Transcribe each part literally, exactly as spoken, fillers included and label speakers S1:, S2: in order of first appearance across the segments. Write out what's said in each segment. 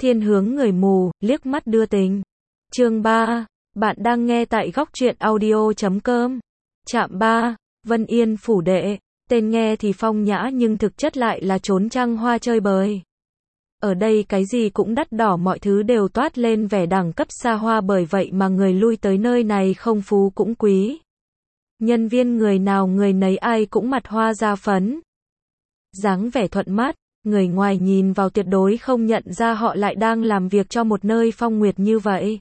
S1: Thiên hướng người mù, liếc mắt đưa tình. Chương ba. Bạn đang nghe tại góc truyện audio chấm com. Trạm ba. Vân Yên phủ đệ. Tên nghe thì phong nhã nhưng thực chất lại là trốn trăng hoa chơi bời. Ở đây cái gì cũng đắt đỏ, mọi thứ đều toát lên vẻ đẳng cấp xa hoa, bởi vậy mà người lui tới nơi này không phú cũng quý. Nhân viên người nào người nấy ai cũng mặt hoa da phấn. Dáng vẻ thuận mắt, người ngoài nhìn vào tuyệt đối không nhận ra họ lại đang làm việc cho một nơi phong nguyệt như vậy.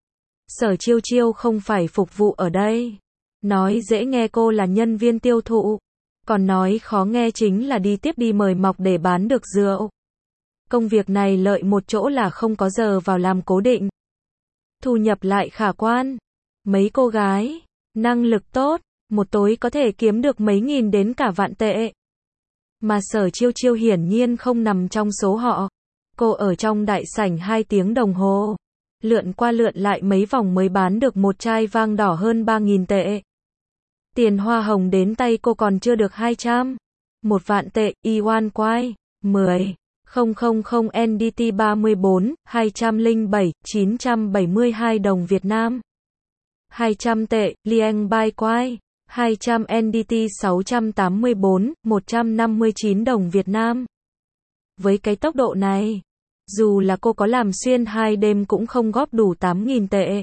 S1: Sở Chiêu Chiêu không phải phục vụ ở đây. Nói dễ nghe cô là nhân viên tiêu thụ. Còn nói khó nghe chính là đi tiếp đi mời mọc để bán được rượu. Công việc này lợi một chỗ là không có giờ vào làm cố định. Thu nhập lại khả quan. Mấy cô gái, năng lực tốt, một tối có thể kiếm được mấy nghìn đến cả vạn tệ. Mà Sở Chiêu Chiêu hiển nhiên không nằm trong số họ. Cô ở trong đại sảnh hai tiếng đồng hồ. Lượn qua lượn lại mấy vòng mới bán được một chai vang đỏ hơn ba nghìn tệ. Tiền hoa hồng đến tay cô còn chưa được hai trăm. Một vạn tệ, Iwan Quai, mười. không không không en đê tê ba mươi bốn, hai trăm lẻ bảy, chín trăm bảy mươi hai đồng Việt Nam. hai trăm tệ, Liang Bai Quai, hai trăm en đê tê sáu trăm tám mươi bốn, một trăm năm mươi chín đồng Việt Nam. Với cái tốc độ này, dù là cô có làm xuyên hai đêm cũng không góp đủ tám nghìn tệ.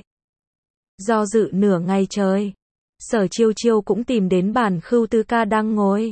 S1: Do dự nửa ngày trời, Sở Chiêu Chiêu cũng tìm đến bàn Khưu Tư Ca đang ngồi.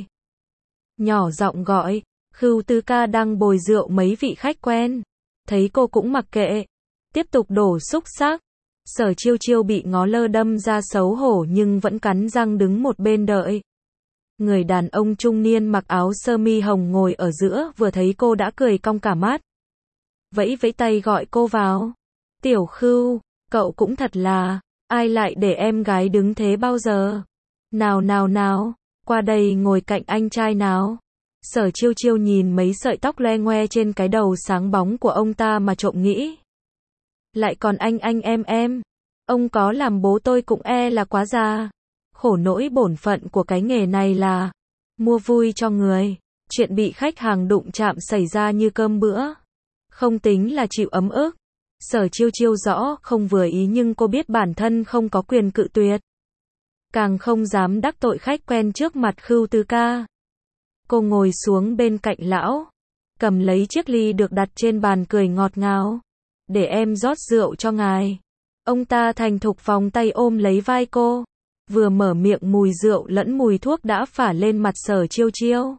S1: Nhỏ giọng gọi, Khưu Tư Ca đang bồi rượu mấy vị khách quen. Thấy cô cũng mặc kệ, tiếp tục đổ xúc xắc. Sở Chiêu Chiêu bị ngó lơ đâm ra xấu hổ nhưng vẫn cắn răng đứng một bên đợi. Người đàn ông trung niên mặc áo sơ mi hồng ngồi ở giữa vừa thấy cô đã cười cong cả mắt. Vẫy vẫy tay gọi cô vào. Tiểu Khưu, cậu cũng thật là, ai lại để em gái đứng thế bao giờ? Nào nào nào, qua đây ngồi cạnh anh trai nào. Sở Chiêu Chiêu nhìn mấy sợi tóc loe ngoe trên cái đầu sáng bóng của ông ta mà trộm nghĩ. Lại còn anh anh em em, ông có làm bố tôi cũng e là quá già. Khổ nỗi bổn phận của cái nghề này là mua vui cho người, chuyện bị khách hàng đụng chạm xảy ra như cơm bữa. Không tính là chịu ấm ức. Sở Chiêu Chiêu rõ không vừa ý nhưng cô biết bản thân không có quyền cự tuyệt. Càng không dám đắc tội khách quen trước mặt Khưu Tư Ca. Cô ngồi xuống bên cạnh lão, cầm lấy chiếc ly được đặt trên bàn cười ngọt ngào. Để em rót rượu cho ngài. Ông ta thành thục vòng tay ôm lấy vai cô. Vừa mở miệng mùi rượu lẫn mùi thuốc đã phả lên mặt Sở Chiêu Chiêu.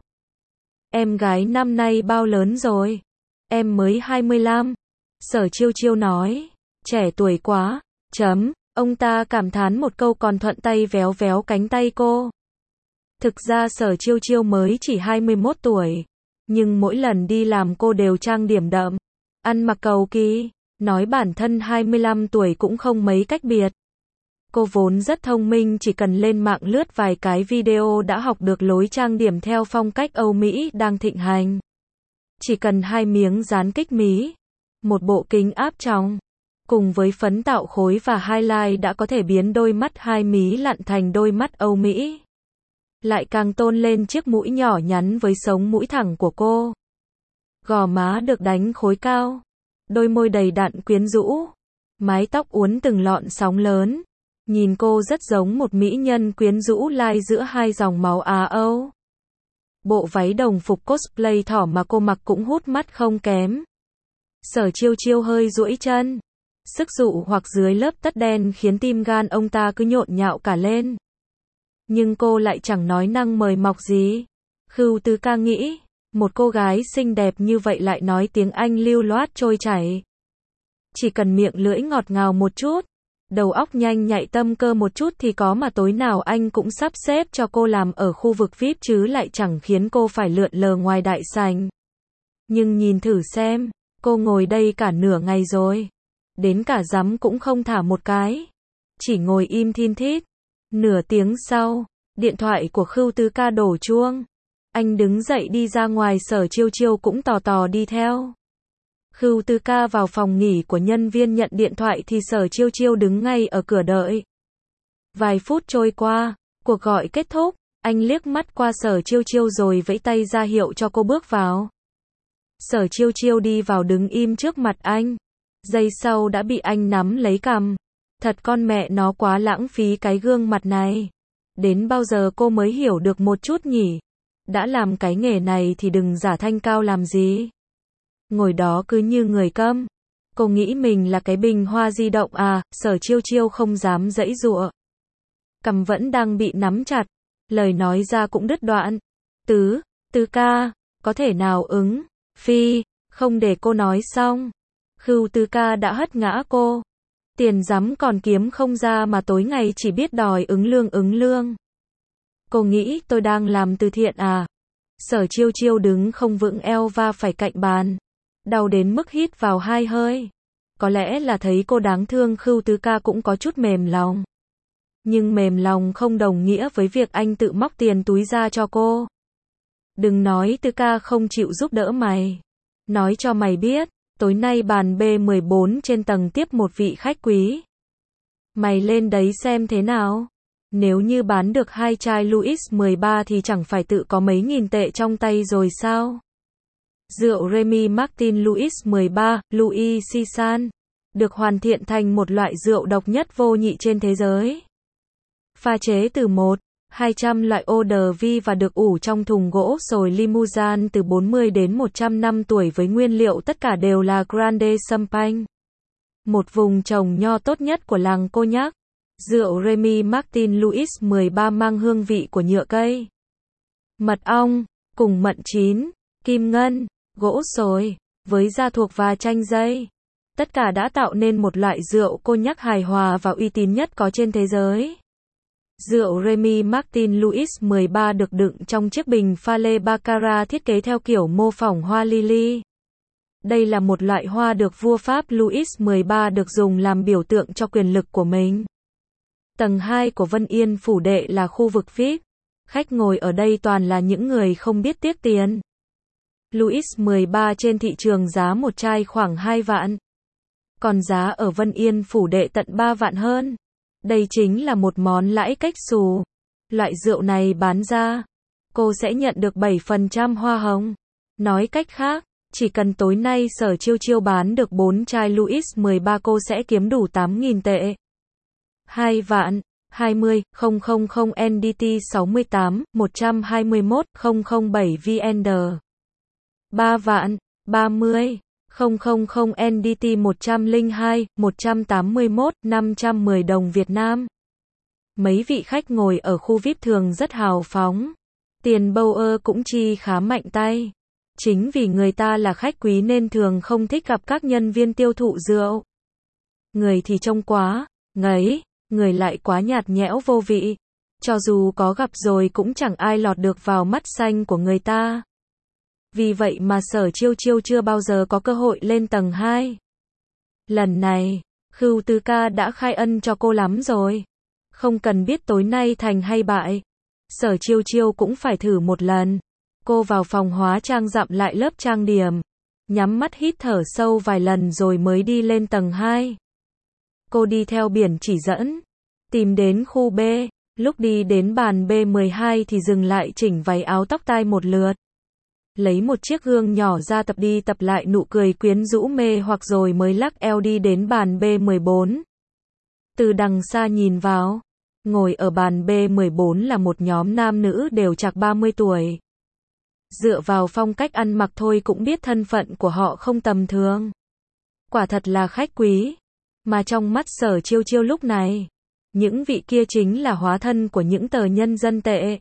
S1: Em gái năm nay bao lớn rồi? Em mới hai mươi lăm. Sở Chiêu Chiêu nói. Trẻ tuổi quá. Chấm. Ông ta cảm thán một câu còn thuận tay véo véo cánh tay cô. Thực ra Sở Chiêu Chiêu mới chỉ hai mươi mốt tuổi. Nhưng mỗi lần đi làm cô đều trang điểm đậm. Ăn mặc cầu kỳ. Nói bản thân hai mươi lăm tuổi cũng không mấy cách biệt. Cô vốn rất thông minh, chỉ cần lên mạng lướt vài cái video đã học được lối trang điểm theo phong cách Âu Mỹ đang thịnh hành. Chỉ cần hai miếng dán kích mí, một bộ kính áp tròng, cùng với phấn tạo khối và highlight đã có thể biến đôi mắt hai mí lặn thành đôi mắt Âu Mỹ. Lại càng tôn lên chiếc mũi nhỏ nhắn với sống mũi thẳng của cô. Gò má được đánh khối cao, đôi môi đầy đặn quyến rũ, mái tóc uốn từng lọn sóng lớn. Nhìn cô rất giống một mỹ nhân quyến rũ lai giữa hai dòng máu Á Âu. Bộ váy đồng phục cosplay thỏ mà cô mặc cũng hút mắt không kém. Sở Chiêu Chiêu hơi duỗi chân. Sức dụ hoặc dưới lớp tất đen khiến tim gan ông ta cứ nhộn nhạo cả lên. Nhưng cô lại chẳng nói năng mời mọc gì. Khưu Tư Ca nghĩ, một cô gái xinh đẹp như vậy lại nói tiếng Anh lưu loát trôi chảy. Chỉ cần miệng lưỡi ngọt ngào một chút, đầu óc nhanh nhạy tâm cơ một chút thì có mà tối nào anh cũng sắp xếp cho cô làm ở khu vực vi ai pi chứ lại chẳng khiến cô phải lượn lờ ngoài đại sảnh. Nhưng nhìn thử xem, cô ngồi đây cả nửa ngày rồi. Đến cả dắm cũng không thả một cái. Chỉ ngồi im thin thít. Nửa tiếng sau, điện thoại của Khưu Tư Ca đổ chuông. Anh đứng dậy đi ra ngoài, Sở Chiêu Chiêu cũng tò tò đi theo. Khưu Tư Ca vào phòng nghỉ của nhân viên nhận điện thoại thì Sở Chiêu Chiêu đứng ngay ở cửa đợi. Vài phút trôi qua, cuộc gọi kết thúc, anh liếc mắt qua Sở Chiêu Chiêu rồi vẫy tay ra hiệu cho cô bước vào. Sở Chiêu Chiêu đi vào đứng im trước mặt anh. Giây sau đã bị anh nắm lấy cằm. Thật con mẹ nó quá lãng phí cái gương mặt này. Đến bao giờ cô mới hiểu được một chút nhỉ? Đã làm cái nghề này thì đừng giả thanh cao làm gì. Ngồi đó cứ như người câm. Cô nghĩ mình là cái bình hoa di động à? Sở Chiêu Chiêu không dám giãy giụa. Cằm vẫn đang bị nắm chặt. Lời nói ra cũng đứt đoạn. Tứ, Tứ ca, có thể nào ứng? Phi, không để cô nói xong. Khưu Tứ ca đã hất ngã cô. Tiền rắm còn kiếm không ra mà tối ngày chỉ biết đòi ứng lương ứng lương. Cô nghĩ tôi đang làm từ thiện à? Sở Chiêu Chiêu đứng không vững, eo va phải cạnh bàn. Đau đến mức hít vào hai hơi. Có lẽ là thấy cô đáng thương, Khưu Tứ ca cũng có chút mềm lòng. Nhưng mềm lòng không đồng nghĩa với việc anh tự móc tiền túi ra cho cô. Đừng nói Tứ ca không chịu giúp đỡ mày. Nói cho mày biết, tối nay bàn B mười bốn trên tầng tiếp một vị khách quý. Mày lên đấy xem thế nào. Nếu như bán được hai chai Louis mười ba thì chẳng phải tự có mấy nghìn tệ trong tay rồi sao? Rượu Remy Martin Louis mười ba, Louis Sisan, được hoàn thiện thành một loại rượu độc nhất vô nhị trên thế giới. Pha chế từ một, hai trăm loại eau de vie và được ủ trong thùng gỗ sồi Limousin từ bốn mươi đến một trăm năm tuổi với nguyên liệu tất cả đều là Grande Champagne. Một vùng trồng nho tốt nhất của làng Cognac. Rượu Remy Martin Louis mười ba mang hương vị của nhựa cây, mật ong, cùng mận chín, kim ngân, gỗ sồi, với da thuộc và chanh dây. Tất cả đã tạo nên một loại rượu Cognac hài hòa và uy tín nhất có trên thế giới. Rượu Remy Martin Louis mười ba được đựng trong chiếc bình pha lê baccarat thiết kế theo kiểu mô phỏng hoa lily. Đây là một loại hoa được vua Pháp Louis mười ba được dùng làm biểu tượng cho quyền lực của mình. Tầng hai của Vân Yên Phủ Đệ là khu vực vi ai pi. Khách ngồi ở đây toàn là những người không biết tiếc tiền. Louis mười ba trên thị trường giá một chai khoảng hai vạn. Còn giá ở Vân Yên Phủ Đệ tận ba vạn hơn. Đây chính là một món lãi cách xù. Loại rượu này bán ra, cô sẽ nhận được bảy phần trăm hoa hồng. Nói cách khác, chỉ cần tối nay Sở Chiêu Chiêu bán được bốn chai Louis mười ba cô sẽ kiếm đủ tám nghìn tệ. hai vạn, hai mươi, không không không N D T sáu mươi tám, một trăm hai mươi mốt, không không bảy V N D. ba vạn, ba mươi, không không không N D T một trăm lẻ hai, một trăm tám mươi mốt, năm trăm mười đồng Việt Nam. Mấy vị khách ngồi ở khu vi ai pi thường rất hào phóng. Tiền Bauer cũng chi khá mạnh tay. Chính vì người ta là khách quý nên thường không thích gặp các nhân viên tiêu thụ rượu. Người thì trông quá ngấy, người lại quá nhạt nhẽo vô vị. Cho dù có gặp rồi cũng chẳng ai lọt được vào mắt xanh của người ta. Vì vậy mà Sở Chiêu Chiêu chưa bao giờ có cơ hội lên tầng hai. Lần này, Khưu Tứ ca đã khai ân cho cô lắm rồi. Không cần biết tối nay thành hay bại. Sở Chiêu Chiêu cũng phải thử một lần. Cô vào phòng hóa trang dặm lại lớp trang điểm. Nhắm mắt hít thở sâu vài lần rồi mới đi lên tầng hai. Cô đi theo biển chỉ dẫn. Tìm đến khu B. Lúc đi đến bàn B mười hai thì dừng lại chỉnh váy áo tóc tai một lượt. Lấy một chiếc gương nhỏ ra tập đi tập lại nụ cười quyến rũ mê hoặc rồi mới lắc eo đi đến bàn B mười bốn. Từ đằng xa nhìn vào, ngồi ở bàn B mười bốn là một nhóm nam nữ đều chạc ba mươi tuổi. Dựa vào phong cách ăn mặc thôi cũng biết thân phận của họ không tầm thường. Quả thật là khách quý. Mà trong mắt Sở Chiêu Chiêu lúc này, những vị kia chính là hóa thân của những tờ nhân dân tệ.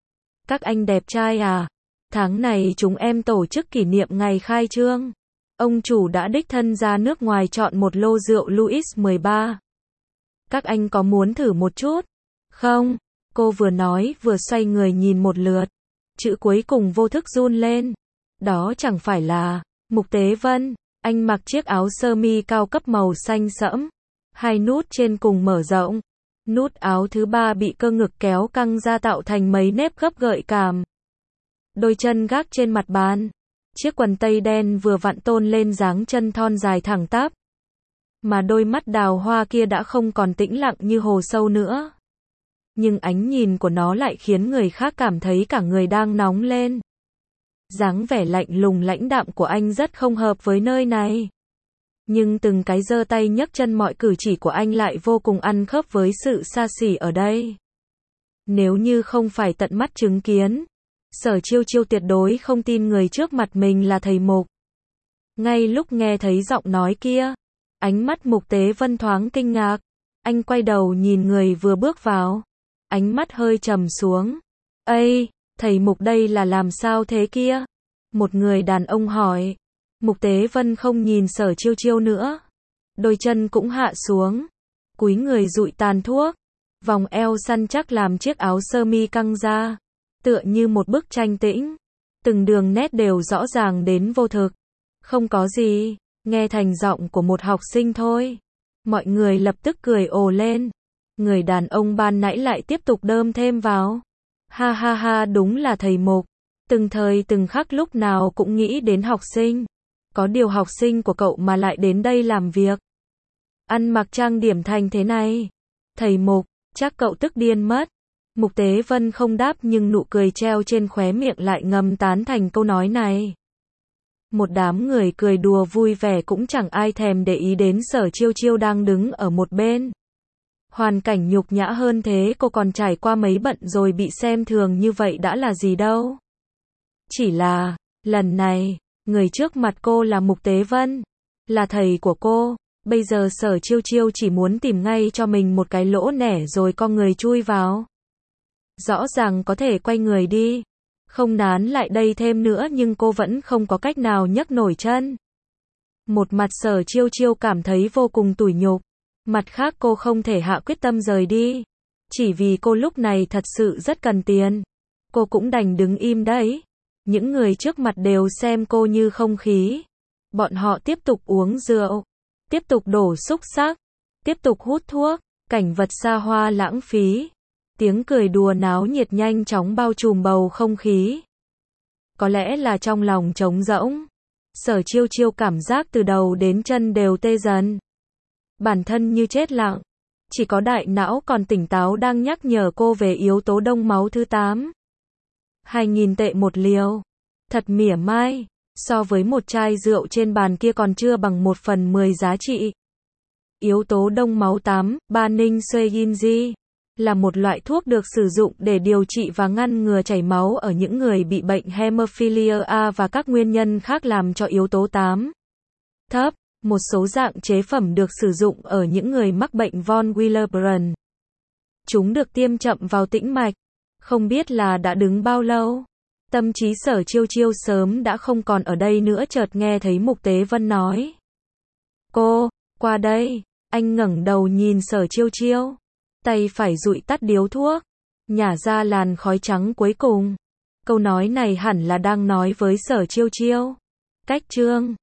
S1: Các anh đẹp trai à? Tháng này chúng em tổ chức kỷ niệm ngày khai trương. Ông chủ đã đích thân ra nước ngoài chọn một lô rượu Louis mười ba. Các anh có muốn thử một chút? Không? Cô vừa nói vừa xoay người nhìn một lượt. Chữ cuối cùng vô thức run lên. Đó chẳng phải là Mục Tế Vân. Anh mặc chiếc áo sơ mi cao cấp màu xanh sẫm. Hai nút trên cùng mở rộng. Nút áo thứ ba bị cơ ngực kéo căng ra tạo thành mấy nếp gấp gợi cảm. Đôi chân gác trên mặt bàn. Chiếc quần tây đen vừa vặn tôn lên dáng chân thon dài thẳng tắp. Mà đôi mắt đào hoa kia đã không còn tĩnh lặng như hồ sâu nữa. Nhưng ánh nhìn của nó lại khiến người khác cảm thấy cả người đang nóng lên. Dáng vẻ lạnh lùng lãnh đạm của anh rất không hợp với nơi này. Nhưng từng cái giơ tay nhấc chân mọi cử chỉ của anh lại vô cùng ăn khớp với sự xa xỉ ở đây. Nếu như không phải tận mắt chứng kiến, Sở Chiêu Chiêu tuyệt đối không tin người trước mặt mình là thầy Mục. Ngay lúc nghe thấy giọng nói kia, ánh mắt Mục Tế Vân thoáng kinh ngạc. Anh quay đầu nhìn người vừa bước vào, ánh mắt hơi trầm xuống. Ây, thầy Mục đây là làm sao thế kia? Một người đàn ông hỏi. Mục Tế Vân không nhìn Sở Chiêu Chiêu nữa. Đôi chân cũng hạ xuống, cúi người dụi tàn thuốc. Vòng eo săn chắc làm chiếc áo sơ mi căng ra, tựa như một bức tranh tĩnh. Từng đường nét đều rõ ràng đến vô thực. Không có gì, nghe thành giọng của một học sinh thôi. Mọi người lập tức cười ồ lên. Người đàn ông ban nãy lại tiếp tục đơm thêm vào. Ha ha ha, đúng là thầy Mục. Từng thời từng khắc lúc nào cũng nghĩ đến học sinh. Có điều học sinh của cậu mà lại đến đây làm việc. Ăn mặc trang điểm thành thế này. Thầy Mục, chắc cậu tức điên mất. Mục Tế Vân không đáp nhưng nụ cười treo trên khóe miệng lại ngầm tán thành câu nói này. Một đám người cười đùa vui vẻ cũng chẳng ai thèm để ý đến Sở Chiêu Chiêu đang đứng ở một bên. Hoàn cảnh nhục nhã hơn thế cô còn trải qua mấy bận rồi bị xem thường như vậy đã là gì đâu. Chỉ là, lần này, người trước mặt cô là Mục Tế Vân, là thầy của cô. Bây giờ Sở Chiêu Chiêu chỉ muốn tìm ngay cho mình một cái lỗ nẻ rồi con người chui vào. Rõ ràng có thể quay người đi, không nán lại đây thêm nữa nhưng cô vẫn không có cách nào nhấc nổi chân. Một mặt Sở Chiêu Chiêu cảm thấy vô cùng tủi nhục, mặt khác cô không thể hạ quyết tâm rời đi. Chỉ vì cô lúc này thật sự rất cần tiền. Cô cũng đành đứng im đấy. Những người trước mặt đều xem cô như không khí. Bọn họ tiếp tục uống rượu, tiếp tục đổ xúc xắc, tiếp tục hút thuốc, cảnh vật xa hoa lãng phí. Tiếng cười đùa náo nhiệt nhanh chóng bao trùm bầu không khí. Có lẽ là trong lòng trống rỗng, Sở Chiêu Chiêu cảm giác từ đầu đến chân đều tê dần. Bản thân như chết lặng, chỉ có đại não còn tỉnh táo đang nhắc nhở cô về yếu tố đông máu thứ tám. Hai nghìn tệ một liều, thật mỉa mai, so với một chai rượu trên bàn kia còn chưa bằng một phần mười giá trị. Yếu tố đông máu tám, ba ninh Seyinji, là một loại thuốc được sử dụng để điều trị và ngăn ngừa chảy máu ở những người bị bệnh hemophilia A và các nguyên nhân khác làm cho yếu tố tám thấp. Một số dạng chế phẩm được sử dụng ở những người mắc bệnh von Willebrand. Chúng được tiêm chậm vào tĩnh mạch. Không biết là đã đứng bao lâu. Tâm trí Sở Chiêu Chiêu sớm đã không còn ở đây nữa, chợt nghe thấy Mục Tế Vân nói. Cô, qua đây. Anh ngẩng đầu nhìn Sở Chiêu Chiêu. Tay phải dụi tắt điếu thuốc, nhả ra làn khói trắng cuối cùng. Câu nói này hẳn là đang nói với Sở Chiêu Chiêu. Cách chương